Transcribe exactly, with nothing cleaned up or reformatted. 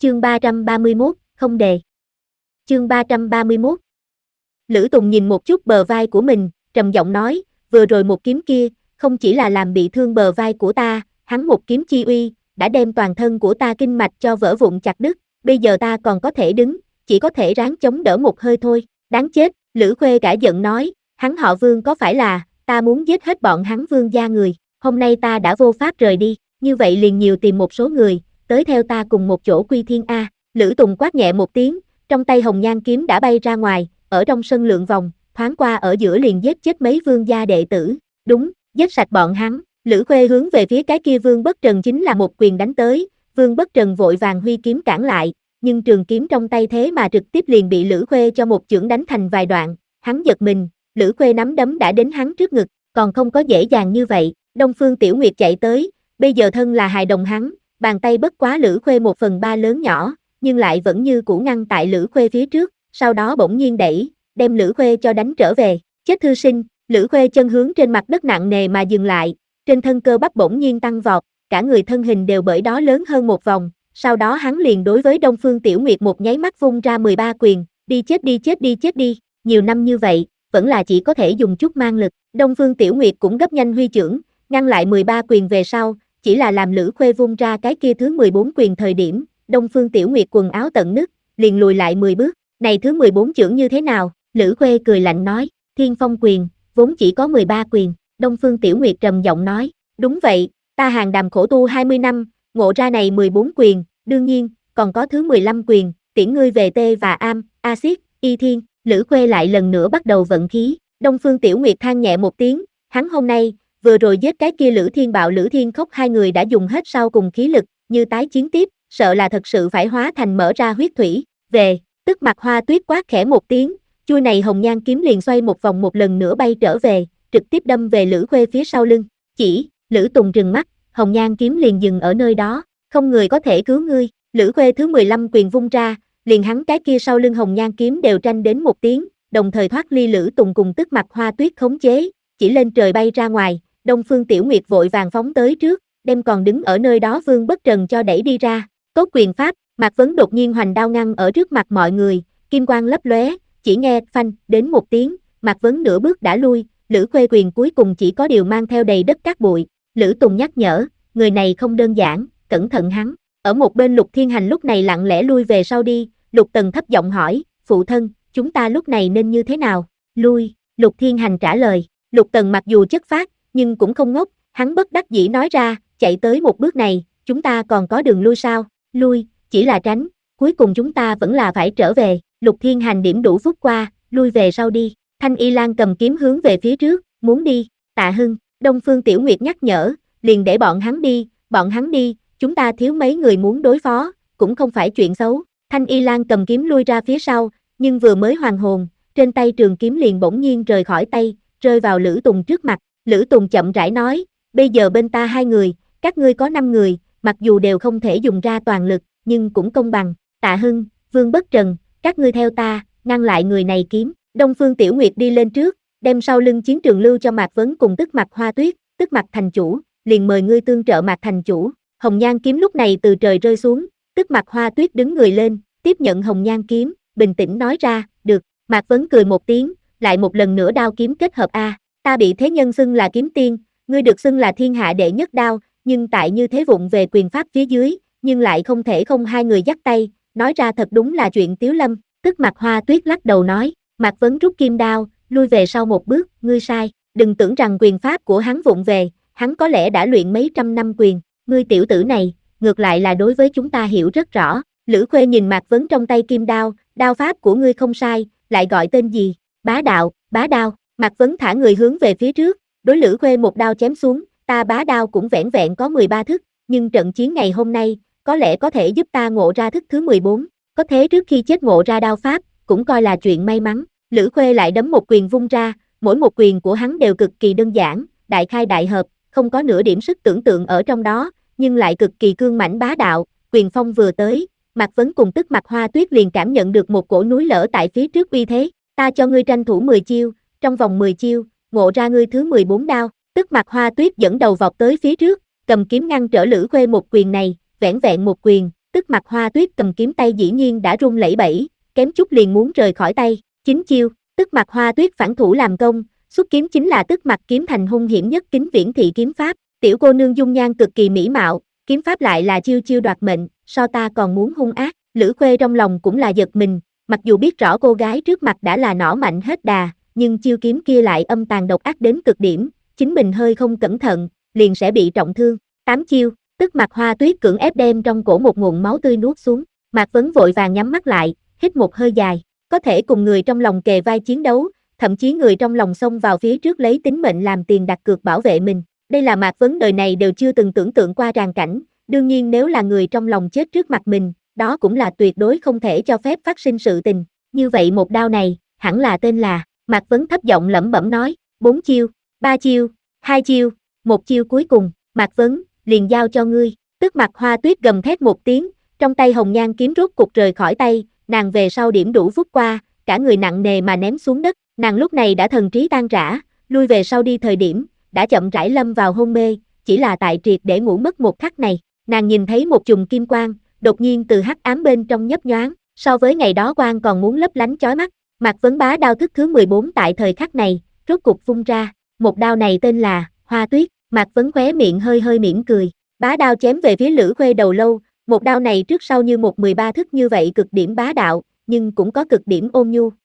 Chương ba trăm ba mươi mốt, không đề. Chương ba trăm ba mươi mốt. Lữ Tùng nhìn một chút bờ vai của mình, trầm giọng nói, vừa rồi một kiếm kia, không chỉ là làm bị thương bờ vai của ta, hắn một kiếm chi uy, đã đem toàn thân của ta kinh mạch cho vỡ vụn chặt đứt, bây giờ ta còn có thể đứng, chỉ có thể ráng chống đỡ một hơi thôi, đáng chết, Lữ Khuê cả giận nói, hắn họ Vương có phải là, ta muốn giết hết bọn hắn Vương gia người, hôm nay ta đã vô pháp rời đi, như vậy liền nhiều tìm một số người, tới theo ta cùng một chỗ quy thiên A, Lữ Tùng quát nhẹ một tiếng, trong tay hồng nhan kiếm đã bay ra ngoài, ở trong sân lượn vòng, thoáng qua ở giữa liền giết chết mấy vương gia đệ tử, đúng, giết sạch bọn hắn, Lữ Khuê hướng về phía cái kia Vương Bất Trần chính là một quyền đánh tới, Vương Bất Trần vội vàng huy kiếm cản lại, nhưng trường kiếm trong tay thế mà trực tiếp liền bị Lữ Khuê cho một chưởng đánh thành vài đoạn, hắn giật mình, Lữ Khuê nắm đấm đã đến hắn trước ngực, còn không có dễ dàng như vậy, Đông Phương Tiểu Nguyệt chạy tới, bây giờ thân là hài đồng hắn, bàn tay bất quá Lữ Khuê một phần ba lớn nhỏ, nhưng lại vẫn như cũ ngăn tại Lữ Khuê phía trước, sau đó bỗng nhiên đẩy, đem Lữ Khuê cho đánh trở về, chết thư sinh, Lữ Khuê chân hướng trên mặt đất nặng nề mà dừng lại, trên thân cơ bắp bỗng nhiên tăng vọt, cả người thân hình đều bởi đó lớn hơn một vòng, sau đó hắn liền đối với Đông Phương Tiểu Nguyệt một nháy mắt vung ra mười ba quyền, đi chết đi chết đi chết đi, nhiều năm như vậy, vẫn là chỉ có thể dùng chút mang lực, Đông Phương Tiểu Nguyệt cũng gấp nhanh huy chưởng, ngăn lại mười ba quyền về sau, chỉ là làm Lữ Khuê vung ra cái kia thứ mười bốn quyền thời điểm, Đông Phương Tiểu Nguyệt quần áo tận nứt, liền lùi lại mười bước, này thứ mười bốn chưởng như thế nào, Lữ Khuê cười lạnh nói, Thiên Phong quyền, vốn chỉ có mười ba quyền, Đông Phương Tiểu Nguyệt trầm giọng nói, đúng vậy, ta hàng đàm khổ tu hai mươi năm, ngộ ra này mười bốn quyền, đương nhiên, còn có thứ mười lăm quyền, tiễn ngươi về tê và am, axit, y thiên, Lữ Khuê lại lần nữa bắt đầu vận khí, Đông Phương Tiểu Nguyệt than nhẹ một tiếng, hắn hôm nay, vừa rồi giết cái kia Lữ Thiên Bạo Lữ Thiên Khốc hai người đã dùng hết sau cùng khí lực, như tái chiến tiếp, sợ là thật sự phải hóa thành mở ra huyết thủy, về, tức mặt Hoa Tuyết quát khẽ một tiếng, chui này hồng nhan kiếm liền xoay một vòng một lần nữa bay trở về, trực tiếp đâm về Lữ Khuê phía sau lưng, chỉ, Lữ Tùng trừng mắt, hồng nhan kiếm liền dừng ở nơi đó, không người có thể cứu ngươi, Lữ Khuê thứ mười lăm quyền vung ra, liền hắn cái kia sau lưng hồng nhan kiếm đều tranh đến một tiếng, đồng thời thoát ly Lữ Tùng cùng tức mặt Hoa Tuyết khống chế, chỉ lên trời bay ra ngoài, Đông Phương Tiểu Nguyệt vội vàng phóng tới trước, đem còn đứng ở nơi đó Vương Bất Trần cho đẩy đi ra, cốt quyền pháp, Mạc Vấn đột nhiên hoành đao ngăn ở trước mặt mọi người, kim quang lấp lóe, chỉ nghe phanh đến một tiếng, Mạc Vấn nửa bước đã lui, Lữ Khuê quyền cuối cùng chỉ có điều mang theo đầy đất cát bụi, Lữ Tùng nhắc nhở, người này không đơn giản, cẩn thận hắn, ở một bên Lục Thiên Hành lúc này lặng lẽ lui về sau đi, Lục Tần thấp giọng hỏi, phụ thân, chúng ta lúc này nên như thế nào, lui, Lục Thiên Hành trả lời, Lục Tần mặc dù chất phác, nhưng cũng không ngốc, hắn bất đắc dĩ nói ra, chạy tới một bước này, chúng ta còn có đường lui sao, lui, chỉ là tránh, cuối cùng chúng ta vẫn là phải trở về, Lục Thiên Hành điểm đủ phút qua, lui về sau đi, Thanh Y Lan cầm kiếm hướng về phía trước, muốn đi, Tạ Hưng, Đông Phương Tiểu Nguyệt nhắc nhở, liền để bọn hắn đi, bọn hắn đi, chúng ta thiếu mấy người muốn đối phó, cũng không phải chuyện xấu, Thanh Y Lan cầm kiếm lui ra phía sau, nhưng vừa mới hoàn hồn, trên tay trường kiếm liền bỗng nhiên rời khỏi tay, rơi vào Lữ Tùng trước mặt, Lữ Tùng chậm rãi nói, bây giờ bên ta hai người, các ngươi có năm người, mặc dù đều không thể dùng ra toàn lực, nhưng cũng công bằng, Tạ Hưng, Vương Bất Trần, các ngươi theo ta, ngăn lại người này kiếm, Đông Phương Tiểu Nguyệt đi lên trước, đem sau lưng chiến trường lưu cho Mạc Vấn cùng tức mặt Hoa Tuyết, tức mặt thành chủ, liền mời ngươi tương trợ Mạc thành chủ, hồng nhan kiếm lúc này từ trời rơi xuống, tức mặt Hoa Tuyết đứng người lên, tiếp nhận hồng nhan kiếm, bình tĩnh nói ra, được, Mạc Vấn cười một tiếng, lại một lần nữa đao kiếm kết hợp a, ta bị thế nhân xưng là kiếm tiên, ngươi được xưng là thiên hạ đệ nhất đao, nhưng tại như thế vụng về quyền pháp phía dưới, nhưng lại không thể không hai người dắt tay, nói ra thật đúng là chuyện tiếu lâm, tức mặt Hoa Tuyết lắc đầu nói, Mạc Vấn rút kim đao, lui về sau một bước, ngươi sai, đừng tưởng rằng quyền pháp của hắn vụng về, hắn có lẽ đã luyện mấy trăm năm quyền, ngươi tiểu tử này, ngược lại là đối với chúng ta hiểu rất rõ, Lữ Khuê nhìn Mạc Vấn trong tay kim đao, đao pháp của ngươi không sai, lại gọi tên gì, bá đạo, bá đao, Mạc Vấn thả người hướng về phía trước, đối Lữ Khuê một đao chém xuống, ta bá đao cũng vẻn vẹn có mười ba thức, nhưng trận chiến ngày hôm nay, có lẽ có thể giúp ta ngộ ra thức thứ mười bốn, có thế trước khi chết ngộ ra đao pháp, cũng coi là chuyện may mắn, Lữ Khuê lại đấm một quyền vung ra, mỗi một quyền của hắn đều cực kỳ đơn giản, đại khai đại hợp, không có nửa điểm sức tưởng tượng ở trong đó, nhưng lại cực kỳ cương mãnh bá đạo, quyền phong vừa tới, Mạc Vấn cùng tức mặt Hoa Tuyết liền cảm nhận được một cổ núi lở tại phía trước uy thế, ta cho ngươi tranh thủ mười chiêu, trong vòng mười chiêu, ngộ ra ngươi thứ mười bốn đao, tức mặt Hoa Tuyết dẫn đầu vọt tới phía trước, cầm kiếm ngăn trở Lữ Khuê một quyền này, vẻn vẹn một quyền, Tức Mặc Hoa Tuyết cầm kiếm tay dĩ nhiên đã run lẩy bẩy, kém chút liền muốn rời khỏi tay. Chính chiêu, Tức Mặc Hoa Tuyết phản thủ làm công, xuất kiếm chính là Tức Mặc kiếm thành hung hiểm nhất kính viễn thị kiếm pháp. Tiểu cô nương dung nhan cực kỳ mỹ mạo, kiếm pháp lại là chiêu chiêu đoạt mệnh, so ta còn muốn hung ác. Lữ Khuê trong lòng cũng là giật mình, mặc dù biết rõ cô gái trước mặt đã là nỏ mạnh hết đà, nhưng chiêu kiếm kia lại âm tàn độc ác đến cực điểm, chính mình hơi không cẩn thận, liền sẽ bị trọng thương. Tám chiêu, Tức Mặc Hoa Tuyết cưỡng ép đem trong cổ một nguồn máu tươi nuốt xuống. Mạc Vấn vội vàng nhắm mắt lại, hít một hơi dài, có thể cùng người trong lòng kề vai chiến đấu, thậm chí người trong lòng xông vào phía trước lấy tính mệnh làm tiền đặt cược bảo vệ mình. Đây là Mạc Vấn đời này đều chưa từng tưởng tượng qua tràng cảnh, đương nhiên nếu là người trong lòng chết trước mặt mình, đó cũng là tuyệt đối không thể cho phép phát sinh sự tình. Như vậy một đao này, hẳn là tên là, Mạc Vấn thấp giọng lẩm bẩm nói, bốn chiêu, ba chiêu, hai chiêu, một chiêu cuối cùng, Mạc Vấn, liền giao cho ngươi. Tức Mặc Hoa Tuyết gầm thét một tiếng, trong tay hồng nhan kiếm rốt cục rời khỏi tay, nàng về sau điểm đủ vút qua, cả người nặng nề mà ném xuống đất, nàng lúc này đã thần trí tan rã, lui về sau đi thời điểm, đã chậm rãi lâm vào hôn mê, chỉ là tại triệt để ngủ mất một khắc này, nàng nhìn thấy một chùm kim quang, đột nhiên từ hắc ám bên trong nhấp nhoáng, so với ngày đó quang còn muốn lấp lánh chói mắt. Mạc Vấn bá đao thức thứ mười bốn tại thời khắc này, rốt cục vung ra, một đao này tên là Hoa Tuyết. Mạc Vấn khóe miệng hơi hơi mỉm cười, bá đao chém về phía Lữ Khuê đầu lâu, một đao này trước sau như một mười ba thức như vậy cực điểm bá đạo, nhưng cũng có cực điểm ôn nhu.